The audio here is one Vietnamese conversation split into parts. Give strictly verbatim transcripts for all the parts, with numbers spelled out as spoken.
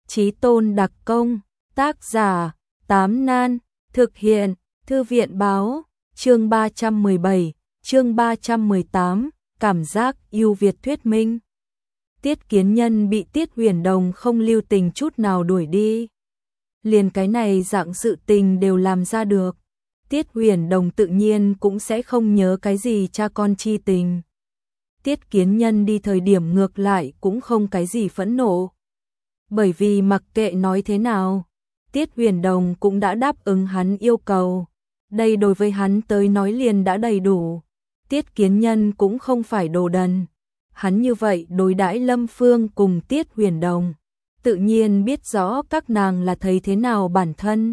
Chí tôn đặc công, tác giả, Tám Nan, thực hiện, Thư viện báo, chương ba trăm mười bảy, chương ba trăm mười tám, cảm giác ưu việt thuyết minh. Tiết Kiến Nhân bị Tiết Huyền Đồng không lưu tình chút nào đuổi đi. Liền cái này dạng sự tình đều làm ra được. Tiết Huyền Đồng tự nhiên cũng sẽ không nhớ cái gì cha con chi tình. Tiết Kiến Nhân đi thời điểm ngược lại cũng không cái gì phẫn nộ. Bởi vì mặc kệ nói thế nào, Tiết Huyền Đồng cũng đã đáp ứng hắn yêu cầu. Đây đối với hắn tới nói liền đã đầy đủ. Tiết Kiến Nhân cũng không phải đồ đần. Hắn như vậy đối đãi Lâm Phương cùng Tiết Huyền Đồng, tự nhiên biết rõ các nàng là thấy thế nào bản thân.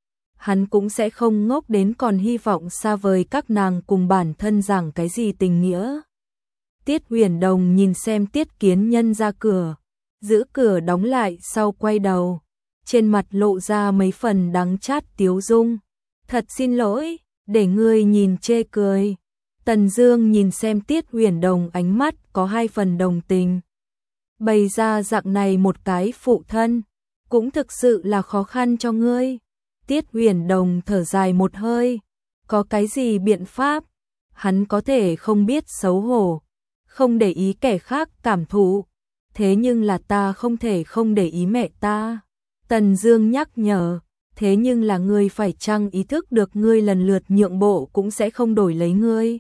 Hắn cũng sẽ không ngốc đến còn hy vọng xa vời các nàng cùng bản thân giảng cái gì tình nghĩa. Tiết Huyền Đồng nhìn xem Tiết Kiến Nhân ra cửa, giữ cửa đóng lại sau quay đầu, trên mặt lộ ra mấy phần đắng chát tiếu dung. Thật xin lỗi, để ngươi nhìn chê cười. Tần Dương nhìn xem Tiết Huyền Đồng ánh mắt có hai phần đồng tình. Bày ra dạng này một cái phụ thân, cũng thực sự là khó khăn cho ngươi. Tiết Huyền Đồng thở dài một hơi, có cái gì biện pháp? Hắn có thể không biết xấu hổ, không để ý kẻ khác cảm thụ, thế nhưng là ta không thể không để ý mẹ ta. Tần Dương nhắc nhở, thế nhưng là ngươi phải chăng ý thức được ngươi lần lượt nhượng bộ cũng sẽ không đổi lấy ngươi.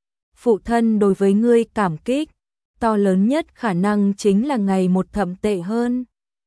Phụ thân đối với ngươi cảm kích, to lớn nhất khả năng chính là ngày một thậm tệ hơn.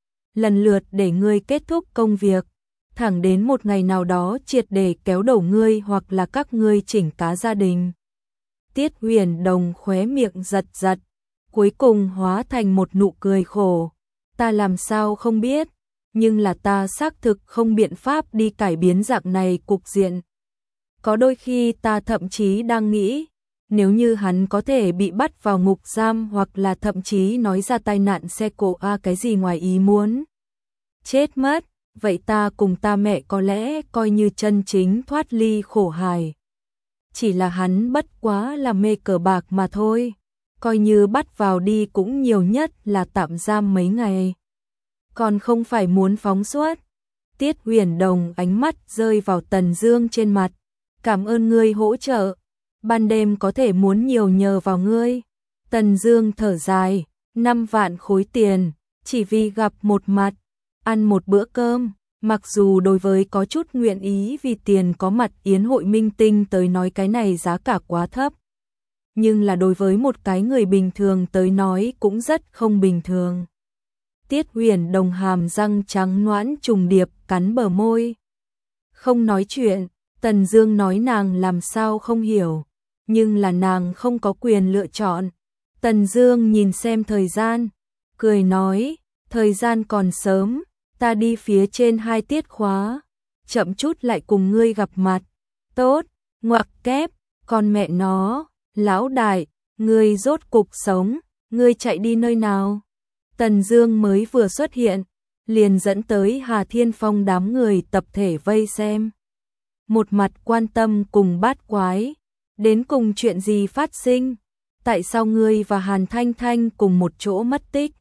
Lần lượt để ngươi kết thúc công việc, thẳng đến một ngày nào đó triệt để kéo đổ ngươi hoặc là các ngươi chỉnh cá gia đình. Tiết Huyền Đồng khóe miệng giật giật, cuối cùng hóa thành một nụ cười khổ. Ta làm sao không biết, nhưng là ta xác thực không biện pháp đi cải biến dạng này cục diện. Có đôi khi ta thậm chí đang nghĩ, nếu như hắn có thể bị bắt vào ngục giam hoặc là thậm chí nói ra tai nạn xe cộ a cái gì ngoài ý muốn chết mất, vậy ta cùng ta mẹ có lẽ coi như chân chính thoát ly khổ hài. Chỉ là hắn bất quá là mê cờ bạc mà thôi, coi như bắt vào đi cũng nhiều nhất là tạm giam mấy ngày, còn không phải muốn phóng xuất. Tiết Huyền Đồng ánh mắt rơi vào Tần Dương trên mặt, cảm ơn ngươi hỗ trợ, ban đêm có thể muốn nhiều nhờ vào ngươi. Tần Dương thở dài, năm vạn khối tiền, chỉ vì gặp một mặt, ăn một bữa cơm, mặc dù đối với có chút nguyện ý vì tiền có mặt yến hội minh tinh tới nói cái này giá cả quá thấp, nhưng là đối với một cái người bình thường tới nói cũng rất không bình thường. Tiết Huyền Đồng hàm răng trắng nõn trùng điệp cắn bờ môi, không nói chuyện. Tần Dương nói nàng làm sao không hiểu, nhưng là nàng không có quyền lựa chọn. Tần Dương nhìn xem thời gian, cười nói, thời gian còn sớm, ta đi phía trên hai tiết khóa, chậm chút lại cùng ngươi gặp mặt. Tốt, ngoặc kép, con mẹ nó, lão đại, ngươi rốt cục sống, ngươi chạy đi nơi nào? Tần Dương mới vừa xuất hiện, liền dẫn tới Hà Thiên Phong đám người tập thể vây xem. Một mặt quan tâm cùng bát quái, đến cùng chuyện gì phát sinh? Tại sao ngươi và Hàn Thanh Thanh cùng một chỗ mất tích?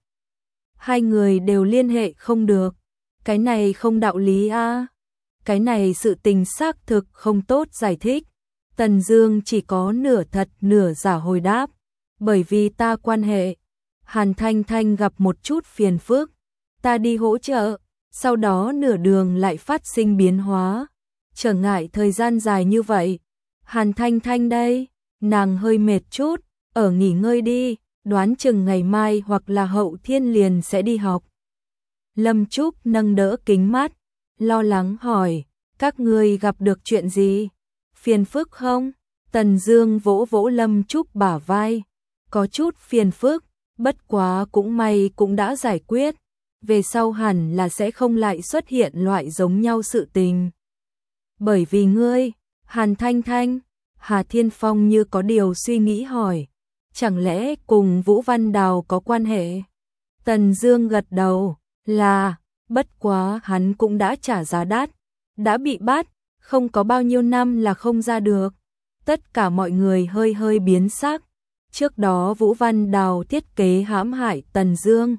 Hai người đều liên hệ không được, cái này không đạo lý a. À? Cái này sự tình xác thực không tốt giải thích. Tần Dương chỉ có nửa thật nửa giả hồi đáp, bởi vì ta quan hệ, Hàn Thanh Thanh gặp một chút phiền phức, ta đi hỗ trợ, sau đó nửa đường lại phát sinh biến hóa, trở ngại thời gian dài như vậy. Hàn Thanh Thanh đây, nàng hơi mệt chút, ở nghỉ ngơi đi, đoán chừng ngày mai hoặc là hậu thiên liền sẽ đi học. Lâm Trúc nâng đỡ kính mắt, lo lắng hỏi, các ngươi gặp được chuyện gì? Phiền phức không? Tần Dương vỗ vỗ Lâm Trúc bả vai, có chút phiền phức, bất quá cũng may cũng đã giải quyết, về sau hẳn là sẽ không lại xuất hiện loại giống nhau sự tình. Bởi vì ngươi, Hàn Thanh Thanh, Hà Thiên Phong như có điều suy nghĩ hỏi, chẳng lẽ cùng Vũ Văn Đào có quan hệ? Tần Dương gật đầu, là, bất quá hắn cũng đã trả giá đắt, đã bị bắt, không có bao nhiêu năm là không ra được. Tất cả mọi người hơi hơi biến sắc, trước đó Vũ Văn Đào thiết kế hãm hại Tần Dương,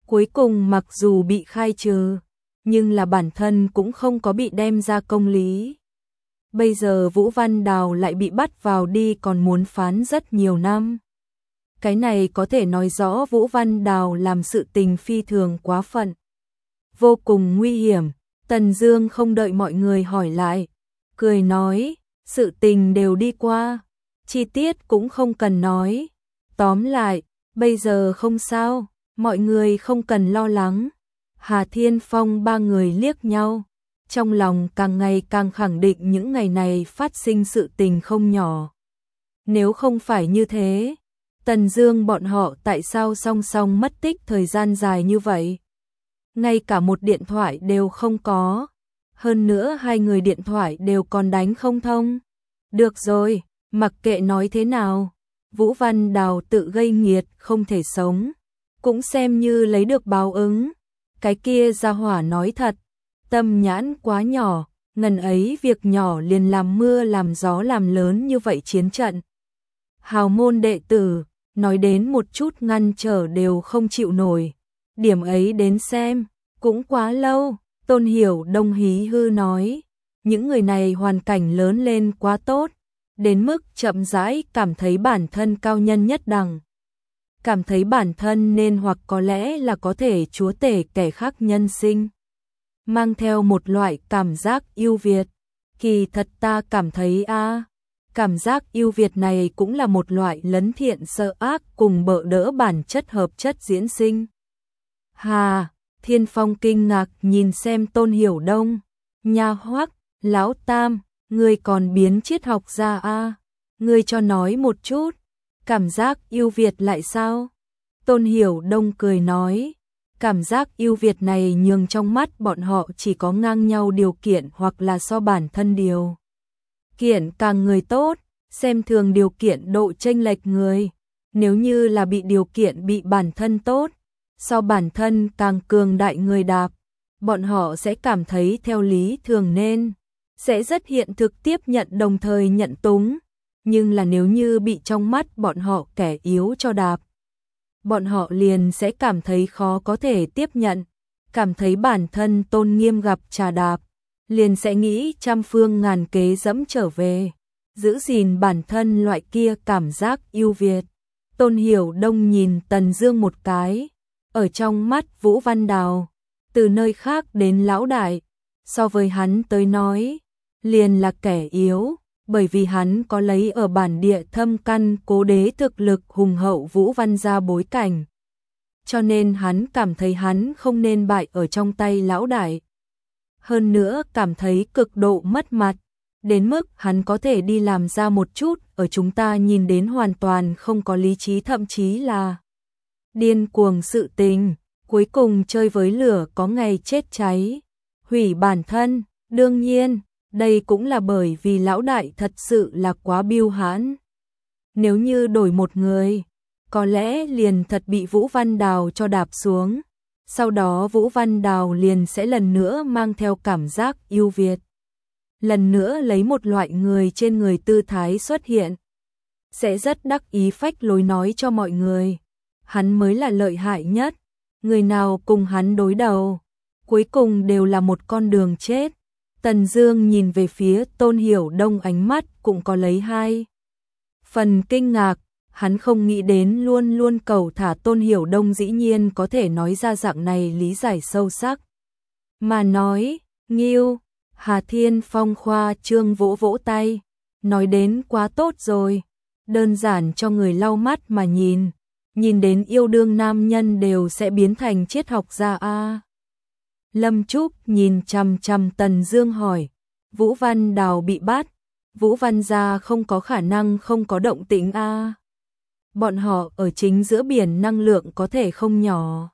Cuối cùng mặc dù bị khai trừ, nhưng là bản thân cũng không có bị đem ra công lý. Bây giờ Vũ Văn Đào lại bị bắt vào đi còn muốn phán rất nhiều năm. Cái này có thể nói rõ Vũ Văn Đào làm sự tình phi thường quá phận. Vô cùng nguy hiểm, Tần Dương không đợi mọi người hỏi lại, cười nói, sự tình đều đi qua, chi tiết cũng không cần nói. Tóm lại, bây giờ không sao, mọi người không cần lo lắng. Hà Thiên Phong ba người liếc nhau, trong lòng càng ngày càng khẳng định những ngày này phát sinh sự tình không nhỏ. Nếu không phải như thế, Tần Dương bọn họ tại sao song song mất tích thời gian dài như vậy? Ngay cả một điện thoại đều không có. Hơn nữa hai người điện thoại đều còn đánh không thông. Được rồi, mặc kệ nói thế nào, Vũ Văn Đào tự gây nghiệt không thể sống, cũng xem như lấy được báo ứng. Cái kia gia hỏa nói thật, tâm nhãn quá nhỏ, ngần ấy việc nhỏ liền làm mưa làm gió làm lớn như vậy chiến trận. Hào môn đệ tử, nói đến một chút ngăn trở đều không chịu nổi. Điểm ấy đến xem, cũng quá lâu. Tôn Hiểu Đông hí hư nói, những người này hoàn cảnh lớn lên quá tốt, đến mức chậm rãi cảm thấy bản thân cao nhân nhất đẳng. Cảm thấy bản thân nên hoặc có lẽ là có thể chúa tể kẻ khác nhân sinh. Mang theo một loại cảm giác yêu Việt. Kỳ thật ta cảm thấy a cảm giác yêu Việt này cũng là một loại lấn thiện sợ ác cùng bợ đỡ bản chất hợp chất diễn sinh. Hà, Thiên Phong kinh ngạc nhìn xem Tôn Hiểu Đông, nha Hoắc, lão Tam, ngươi còn biến triết học ra a? Ngươi cho nói một chút, cảm giác yêu Việt lại sao? Tôn Hiểu Đông cười nói, cảm giác yêu Việt này nhường trong mắt bọn họ chỉ có ngang nhau điều kiện hoặc là so bản thân điều kiện càng người tốt, xem thường điều kiện độ chênh lệch người. Nếu như là bị điều kiện bị bản thân tốt, so bản thân càng cường đại người đạp, bọn họ sẽ cảm thấy theo lý thường nên, sẽ rất hiện thực tiếp nhận đồng thời nhận túng. Nhưng là nếu như bị trong mắt bọn họ kẻ yếu cho đạp, bọn họ liền sẽ cảm thấy khó có thể tiếp nhận, cảm thấy bản thân tôn nghiêm gặp trà đạp, liền sẽ nghĩ trăm phương ngàn kế dẫm trở về, giữ gìn bản thân loại kia cảm giác yêu Việt. Tôn Hiểu Đông nhìn Tần Dương một cái, ở trong mắt Vũ Văn Đào, từ nơi khác đến lão đại, so với hắn tới nói, liền là kẻ yếu, bởi vì hắn có lấy ở bản địa thâm căn cố đế thực lực hùng hậu Vũ Văn gia bối cảnh. Cho nên hắn cảm thấy hắn không nên bại ở trong tay lão đại. Hơn nữa cảm thấy cực độ mất mặt, đến mức hắn có thể đi làm ra một chút ở chúng ta nhìn đến hoàn toàn không có lý trí, thậm chí là điên cuồng sự tình, cuối cùng chơi với lửa có ngày chết cháy, hủy bản thân. Đương nhiên, đây cũng là bởi vì lão đại thật sự là quá biêu hãn. Nếu như đổi một người, có lẽ liền thật bị Vũ Văn Đào cho đạp xuống. Sau đó Vũ Văn Đào liền sẽ lần nữa mang theo cảm giác yêu Việt. Lần nữa lấy một loại người trên người tư thái xuất hiện. Sẽ rất đắc ý phách lối nói cho mọi người. Hắn mới là lợi hại nhất. Người nào cùng hắn đối đầu, cuối cùng đều là một con đường chết. Tần Dương nhìn về phía Tôn Hiểu Đông, ánh mắt cũng có lấy hai phần kinh ngạc. Hắn không nghĩ đến luôn luôn cầu thả Tôn Hiểu Đông dĩ nhiên có thể nói ra dạng này lý giải sâu sắc. Mà nói, nghiêu, Hà Thiên Phong khoa trương vỗ vỗ tay, nói đến quá tốt rồi, đơn giản cho người lau mắt mà nhìn, nhìn đến yêu đương nam nhân đều sẽ biến thành triết học gia a. Lâm Trúc nhìn chằm chằm Tần Dương hỏi, Vũ Văn Đào bị bắt, Vũ Văn gia không có khả năng không có động tĩnh a. Bọn họ ở chính giữa biển, năng lượng có thể không nhỏ.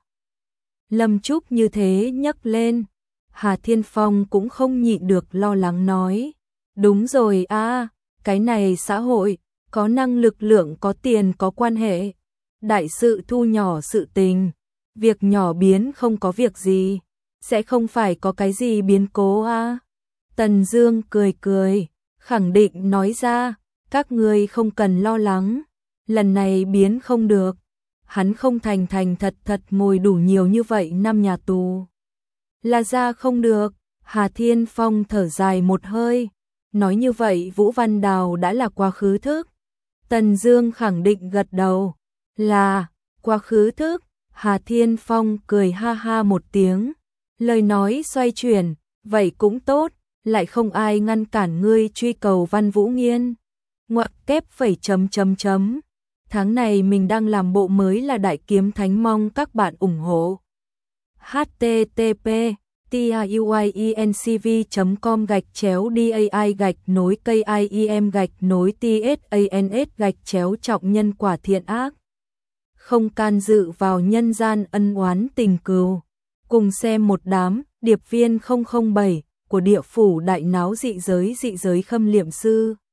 Lâm Trúc như thế nhấc lên, Hà Thiên Phong cũng không nhịn được lo lắng nói, đúng rồi a, cái này xã hội, có năng lực lượng, có tiền, có quan hệ, đại sự thu nhỏ sự tình, việc nhỏ biến không có việc gì, sẽ không phải có cái gì biến cố a. Tần Dương cười cười, khẳng định nói ra, các ngươi không cần lo lắng, lần này biến không được, hắn không thành thành thật thật ngồi đủ nhiều như vậy năm nhà tù. Là ra không được, Hà Thiên Phong thở dài một hơi, nói như vậy Vũ Văn Đào đã là quá khứ thức. Tần Dương khẳng định gật đầu, là quá khứ thức. Hà Thiên Phong cười ha ha một tiếng, lời nói xoay chuyển, vậy cũng tốt, lại không ai ngăn cản ngươi truy cầu Văn Vũ Nghiên. Ngoặc kép phẩy chấm chấm chấm. Tháng này mình đang làm bộ mới là Đại Kiếm Thánh, mong các bạn ủng hộ. h t t p tiuyencv chấm com gạch chéo dai gạch nối kim gạch nối tsans gạch chéo trọng nhân quả thiện ác. Không can dự vào nhân gian ân oán tình cừu. Cùng xem một đám điệp viên không không bảy của địa phủ đại náo dị giới dị giới Khâm Liệm Sư.